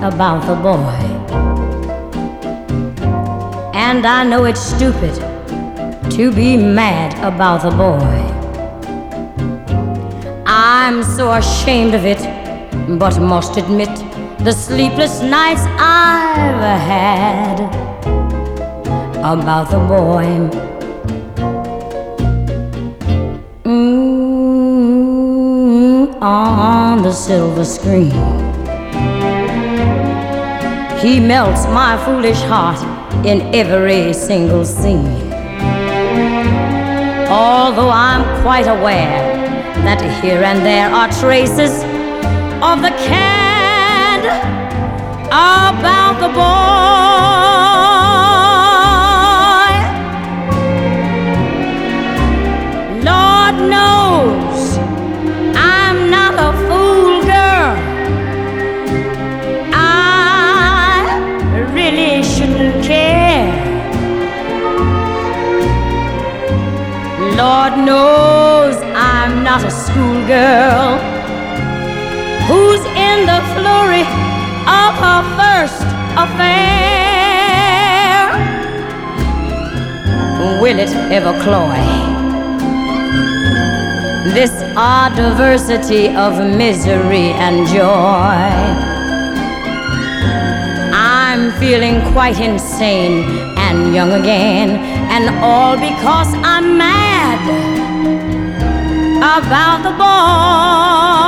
about the boy. And I know it's stupid to be mad about the boy. I'm so ashamed of it, but must admit the sleepless nights I've had about the boy. On the silver screen, he melts my foolish heart in every single scene. Although I'm quite aware that here and there are traces of the cad about the boy. Lord knows I'm not a fool, girl. I really shouldn't care. Lord knows I'm not a schoolgirl who's in the flurry of her first affair. Will it ever cloy this odd diversity of misery and joy? I'm feeling quite insane and young again, and all because I'm mad about the boy.